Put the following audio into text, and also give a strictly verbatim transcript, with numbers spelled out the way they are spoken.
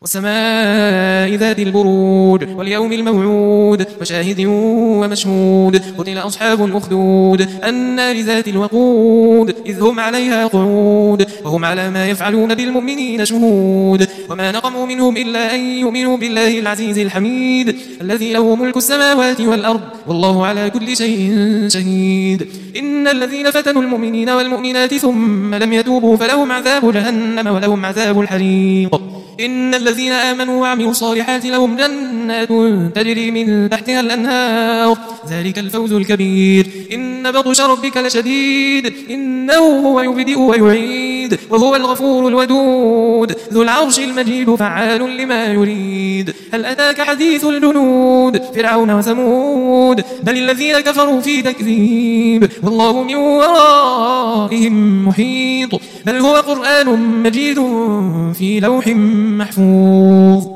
والسماء ذات البروج واليوم الموعود وشاهد ومشهود قتل أصحاب الأخدود النار ذات الوقود إذ هم عليها قعود وهم على ما يفعلون بالمؤمنين شهود وما نقموا منهم إلا أن يؤمنوا بالله العزيز الحميد الذي له ملك السماوات والأرض والله على كل شيء شهيد إن الذين فتنوا المؤمنين والمؤمنات ثم لم يتوبوا فلهم عذاب جهنم ولهم عذاب الحريق إن الذين آمنوا وعملوا الصالحات لهم جنات تجري من تحتها الأنهار ذلك الفوز الكبير إن بطش ربك لشديد إنه هو يبدئ ويعيد وهو الغفور الودود ذو العرش المجيد فعال لما يريد هل أتاك حديث الجنود فرعون وثمود بل الذين كفروا في تكذيب والله من ورائهم محيط بل هو قرآن مجيد في لوح محفوظ.